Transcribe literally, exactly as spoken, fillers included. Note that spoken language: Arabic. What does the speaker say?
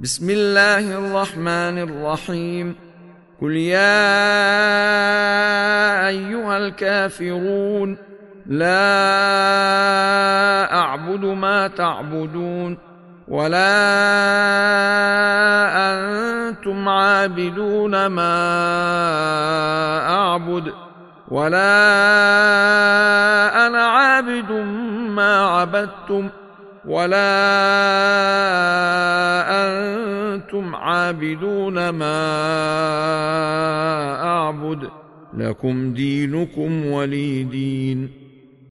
بسم الله الرحمن الرحيم. قل يا أيها الكافرون لا أعبد ما تعبدون ولا أنتم عابدون ما أعبد ولا أنا عابد ما عبدتم ولا أنتم عابدون ما أعبد لكم دينكم ولي دين.